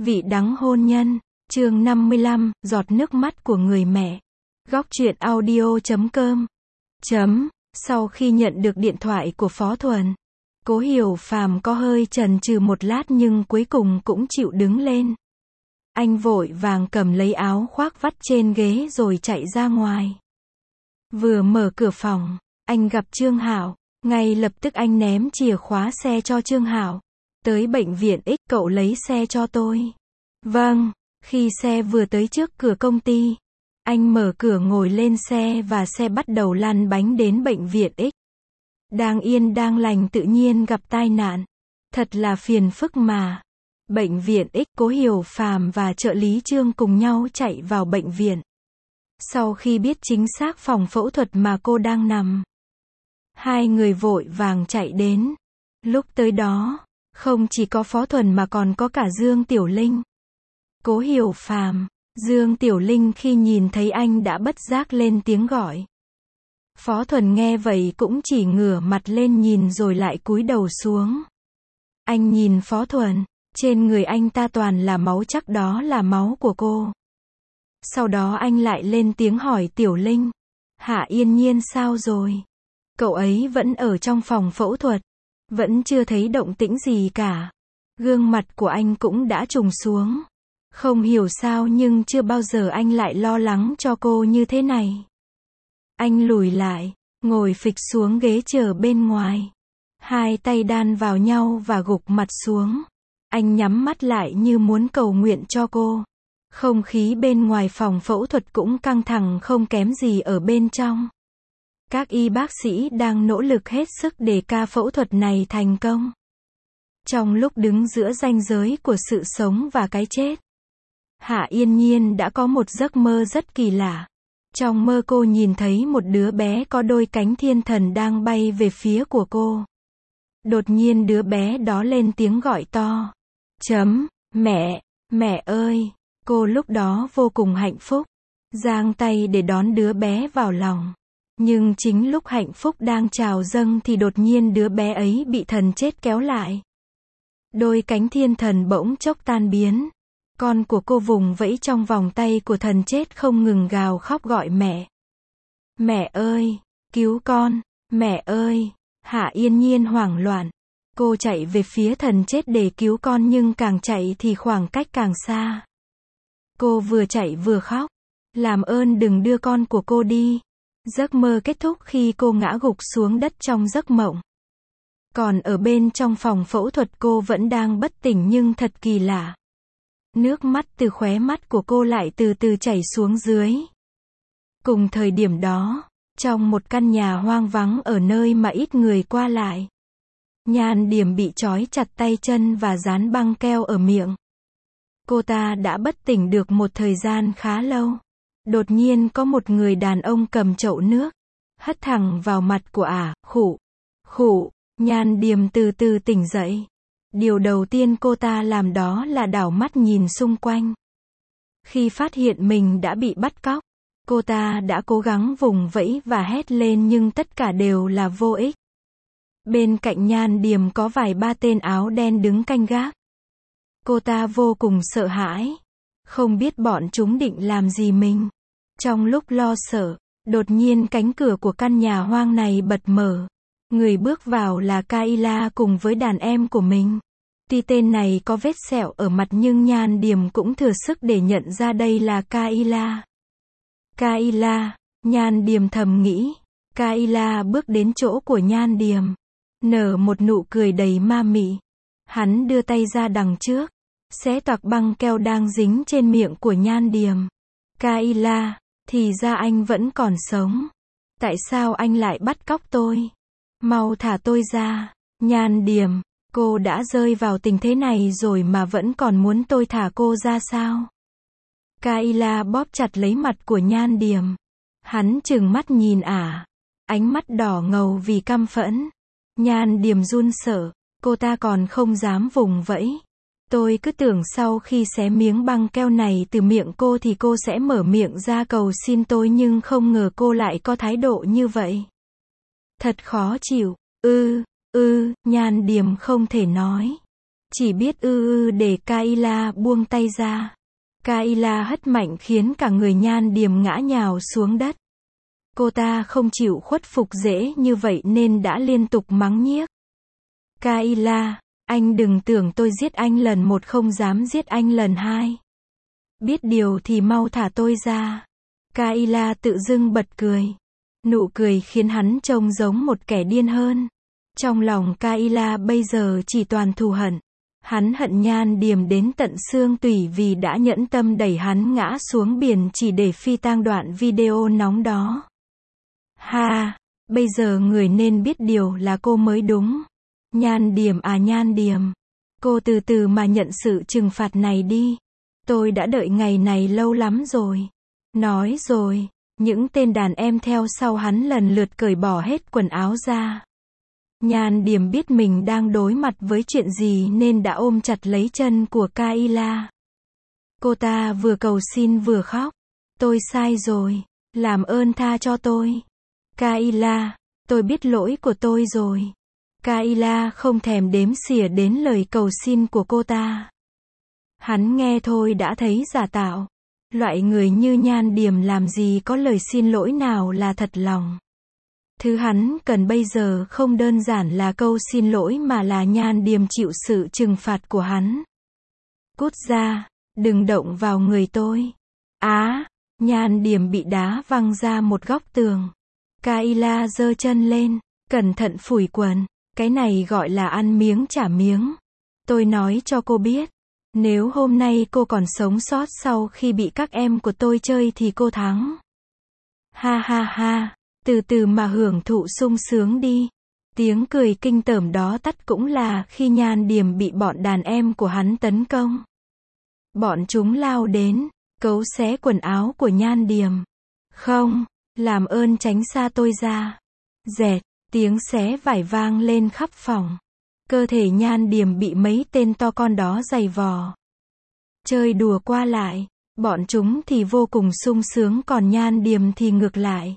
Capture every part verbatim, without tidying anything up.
Vị đắng hôn nhân, chương năm mươi lăm, giọt nước mắt của người mẹ. Góc truyện audio chấm com. Chấm, sau khi nhận được điện thoại của Phó Thuần, Cố Hiểu Phàm có hơi chần chừ một lát nhưng cuối cùng cũng chịu đứng lên. Anh vội vàng cầm lấy áo khoác vắt trên ghế rồi chạy ra ngoài. Vừa mở cửa phòng, anh gặp Trương Hạo, ngay lập tức anh ném chìa khóa xe cho Trương Hạo. Tới bệnh viện X, cậu lấy xe cho tôi. Vâng, khi xe vừa tới trước cửa công ty, anh mở cửa ngồi lên xe và xe bắt đầu lăn bánh đến bệnh viện X. Đang yên đang lành tự nhiên gặp tai nạn. Thật là phiền phức mà. Bệnh viện X, Cố Hiểu Phàm và trợ lý Trương cùng nhau chạy vào bệnh viện. Sau khi biết chính xác phòng phẫu thuật mà cô đang nằm, hai người vội vàng chạy đến. Lúc tới đó, không chỉ có Phó Thuần mà còn có cả Dương Tiểu Linh. Cố Hiểu Phàm, Dương Tiểu Linh khi nhìn thấy anh đã bất giác lên tiếng gọi. Phó Thuần nghe vậy cũng chỉ ngửa mặt lên nhìn rồi lại cúi đầu xuống. Anh nhìn Phó Thuần, trên người anh ta toàn là máu, chắc đó là máu của cô. Sau đó anh lại lên tiếng hỏi Tiểu Linh, Hạ Yên Nhiên sao rồi? Cậu ấy vẫn ở trong phòng phẫu thuật, vẫn chưa thấy động tĩnh gì cả. Gương mặt của anh cũng đã trùng xuống. Không hiểu sao nhưng chưa bao giờ anh lại lo lắng cho cô như thế này. Anh lùi lại, ngồi phịch xuống ghế chờ bên ngoài. Hai tay đan vào nhau và gục mặt xuống. Anh nhắm mắt lại như muốn cầu nguyện cho cô. Không khí bên ngoài phòng phẫu thuật cũng căng thẳng không kém gì ở bên trong. Các y bác sĩ đang nỗ lực hết sức để ca phẫu thuật này thành công. Trong lúc đứng giữa ranh giới của sự sống và cái chết, Hạ Yên Nhiên đã có một giấc mơ rất kỳ lạ. Trong mơ cô nhìn thấy một đứa bé có đôi cánh thiên thần đang bay về phía của cô. Đột nhiên đứa bé đó lên tiếng gọi to. Chấm, mẹ, mẹ ơi. Cô lúc đó vô cùng hạnh phúc, giang tay để đón đứa bé vào lòng. Nhưng chính lúc hạnh phúc đang trào dâng thì đột nhiên đứa bé ấy bị thần chết kéo lại. Đôi cánh thiên thần bỗng chốc tan biến. Con của cô vùng vẫy trong vòng tay của thần chết không ngừng gào khóc gọi mẹ. Mẹ ơi, cứu con, mẹ ơi. Hạ Yên Nhiên hoảng loạn. Cô chạy về phía thần chết để cứu con nhưng càng chạy thì khoảng cách càng xa. Cô vừa chạy vừa khóc. Làm ơn đừng đưa con của cô đi. Giấc mơ kết thúc khi cô ngã gục xuống đất trong giấc mộng. Còn ở bên trong phòng phẫu thuật cô vẫn đang bất tỉnh nhưng thật kỳ lạ. Nước mắt từ khóe mắt của cô lại từ từ chảy xuống dưới. Cùng thời điểm đó, trong một căn nhà hoang vắng ở nơi mà ít người qua lại, Nhan Điểm bị trói chặt tay chân và dán băng keo ở miệng. Cô ta đã bất tỉnh được một thời gian khá lâu. Đột nhiên có một người đàn ông cầm chậu nước, hất thẳng vào mặt của ả, khụ, khụ. Nhan Điểm từ từ tỉnh dậy. Điều đầu tiên cô ta làm đó là đảo mắt nhìn xung quanh. Khi phát hiện mình đã bị bắt cóc, cô ta đã cố gắng vùng vẫy và hét lên nhưng tất cả đều là vô ích. Bên cạnh Nhan Điểm có vài ba tên áo đen đứng canh gác. Cô ta vô cùng sợ hãi, không biết bọn chúng định làm gì mình. Trong lúc lo sợ, đột nhiên cánh cửa của căn nhà hoang này bật mở. Người bước vào là Kayla cùng với đàn em của mình. Tuy tên này có vết sẹo ở mặt nhưng Nhan Điểm cũng thừa sức để nhận ra đây là Kayla. Kayla, Nhan Điểm thầm nghĩ. Kayla bước đến chỗ của Nhan Điểm, nở một nụ cười đầy ma mị. Hắn đưa tay ra đằng trước, xé toạc băng keo đang dính trên miệng của Nhan Điểm. Kayla, thì ra anh vẫn còn sống. Tại sao anh lại bắt cóc tôi? Mau thả tôi ra. Nhan Điểm, cô đã rơi vào tình thế này rồi mà vẫn còn muốn tôi thả cô ra sao? Kayla bóp chặt lấy mặt của Nhan Điểm. Hắn trừng mắt nhìn ả, ánh mắt đỏ ngầu vì căm phẫn. Nhan Điểm run sợ, cô ta còn không dám vùng vẫy. Tôi cứ tưởng sau khi xé miếng băng keo này từ miệng cô thì cô sẽ mở miệng ra cầu xin tôi nhưng không ngờ cô lại có thái độ như vậy. Thật khó chịu. Ư, ư, Nhan Điểm không thể nói. Chỉ biết ư ư để Kayla buông tay ra. Kayla hất mạnh khiến cả người Nhan Điềm ngã nhào xuống đất. Cô ta không chịu khuất phục dễ như vậy nên đã liên tục mắng nhiếc. Kayla, anh đừng tưởng tôi giết anh lần một không dám giết anh lần hai. Biết điều thì mau thả tôi ra. Kayla tự dưng bật cười. Nụ cười khiến hắn trông giống một kẻ điên hơn. Trong lòng Kayla bây giờ chỉ toàn thù hận. Hắn hận Nhan Điềm đến tận xương tủy vì đã nhẫn tâm đẩy hắn ngã xuống biển chỉ để phi tang đoạn video nóng đó. Ha, bây giờ người nên biết điều là cô mới đúng. Nhan Điềm à Nhan Điềm, cô từ từ mà nhận sự trừng phạt này đi. Tôi đã đợi ngày này lâu lắm rồi. Nói rồi, những tên đàn em theo sau hắn lần lượt cởi bỏ hết quần áo ra. Nhan Điềm biết mình đang đối mặt với chuyện gì nên đã ôm chặt lấy chân của Kayla. Cô ta vừa cầu xin vừa khóc. Tôi sai rồi, làm ơn tha cho tôi. Kayla, tôi biết lỗi của tôi rồi. Kayla không thèm đếm xỉa đến lời cầu xin của cô ta. Hắn nghe thôi đã thấy giả tạo. Loại người như Nhan Điềm làm gì có lời xin lỗi nào là thật lòng. Thứ hắn cần bây giờ không đơn giản là câu xin lỗi mà là Nhan Điềm chịu sự trừng phạt của hắn. Cút ra, đừng động vào người tôi. Á, Nhan Điềm bị đá văng ra một góc tường. Kayla giơ chân lên, cẩn thận phủi quần. Cái này gọi là ăn miếng trả miếng. Tôi nói cho cô biết, nếu hôm nay cô còn sống sót sau khi bị các em của tôi chơi thì cô thắng. Ha ha ha, từ từ mà hưởng thụ sung sướng đi. Tiếng cười kinh tởm đó tắt cũng là khi Nhan Điềm bị bọn đàn em của hắn tấn công. Bọn chúng lao đến, cấu xé quần áo của Nhan Điềm. Không, làm ơn tránh xa tôi ra. Dẹt, tiếng xé vải vang lên khắp phòng. Cơ thể Nhan Điềm bị mấy tên to con đó giày vò. Chơi đùa qua lại, bọn chúng thì vô cùng sung sướng còn Nhan Điềm thì ngược lại.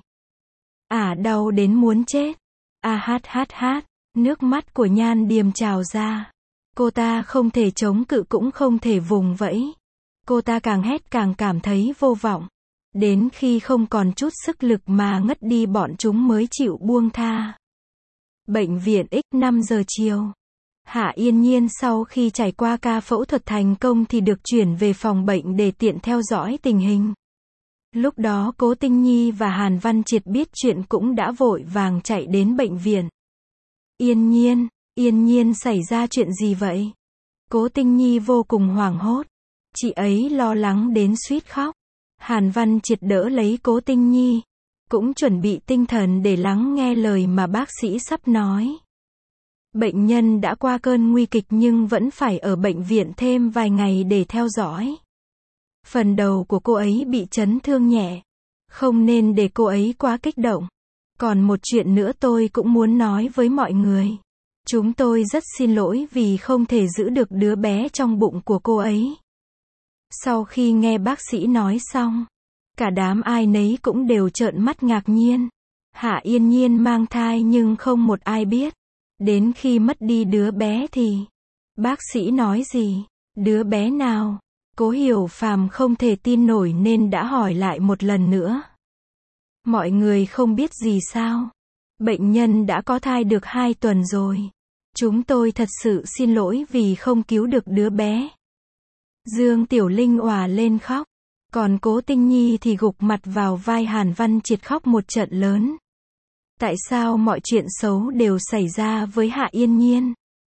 Ả đau đến muốn chết. A hát hát hát, nước mắt của Nhan Điềm trào ra. Cô ta không thể chống cự cũng không thể vùng vẫy. Cô ta càng hét càng cảm thấy vô vọng. Đến khi không còn chút sức lực mà ngất đi bọn chúng mới chịu buông tha. Bệnh viện X năm giờ chiều. Hạ Yên Nhiên sau khi trải qua ca phẫu thuật thành công thì được chuyển về phòng bệnh để tiện theo dõi tình hình. Lúc đó Cố Tinh Nhi và Hàn Văn Triệt biết chuyện cũng đã vội vàng chạy đến bệnh viện. Yên Nhiên, Yên Nhiên xảy ra chuyện gì vậy? Cố Tinh Nhi vô cùng hoảng hốt. Chị ấy lo lắng đến suýt khóc. Hàn Văn Triệt đỡ lấy Cố Tinh Nhi, cũng chuẩn bị tinh thần để lắng nghe lời mà bác sĩ sắp nói. Bệnh nhân đã qua cơn nguy kịch nhưng vẫn phải ở bệnh viện thêm vài ngày để theo dõi. Phần đầu của cô ấy bị chấn thương nhẹ. Không nên để cô ấy quá kích động. Còn một chuyện nữa tôi cũng muốn nói với mọi người. Chúng tôi rất xin lỗi vì không thể giữ được đứa bé trong bụng của cô ấy. Sau khi nghe bác sĩ nói xong, cả đám ai nấy cũng đều trợn mắt ngạc nhiên. Hạ Yên Nhiên mang thai nhưng không một ai biết. Đến khi mất đi đứa bé thì, bác sĩ nói gì? Đứa bé nào? Cố Hiểu Phàm không thể tin nổi nên đã hỏi lại một lần nữa. Mọi người không biết gì sao? Bệnh nhân đã có thai được hai tuần rồi. Chúng tôi thật sự xin lỗi vì không cứu được đứa bé. Dương Tiểu Linh òa lên khóc. Còn Cố Tinh Nhi thì gục mặt vào vai Hàn Văn Triệt khóc một trận lớn. Tại sao mọi chuyện xấu đều xảy ra với Hạ Yên Nhiên?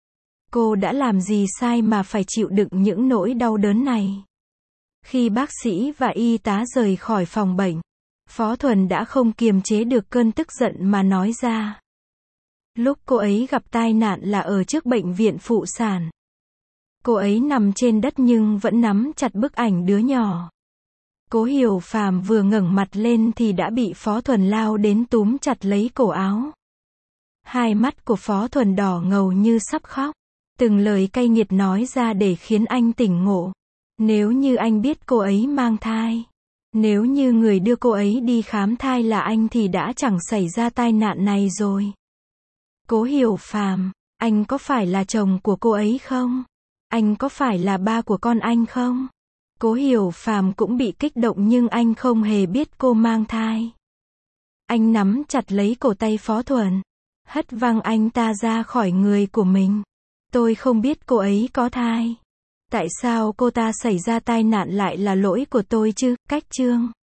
Cô đã làm gì sai mà phải chịu đựng những nỗi đau đớn này? Khi bác sĩ và y tá rời khỏi phòng bệnh, Phó Thuần đã không kiềm chế được cơn tức giận mà nói ra. Lúc cô ấy gặp tai nạn là ở trước bệnh viện phụ sản. Cô ấy nằm trên đất nhưng vẫn nắm chặt bức ảnh đứa nhỏ. Cố Hiểu Phàm vừa ngẩng mặt lên thì đã bị Phó Thuần lao đến túm chặt lấy cổ áo. Hai mắt của Phó Thuần đỏ ngầu như sắp khóc. Từng lời cay nghiệt nói ra để khiến anh tỉnh ngộ. Nếu như anh biết cô ấy mang thai, nếu như người đưa cô ấy đi khám thai là anh thì đã chẳng xảy ra tai nạn này rồi. Cố Hiểu Phàm, anh có phải là chồng của cô ấy không? Anh có phải là ba của con anh không? Cố Hiểu Phàm cũng bị kích động nhưng anh không hề biết cô mang thai. Anh nắm chặt lấy cổ tay Phó Thuần, hất văng anh ta ra khỏi người của mình. Tôi không biết cô ấy có thai. Tại sao cô ta xảy ra tai nạn lại là lỗi của tôi chứ? Cách chương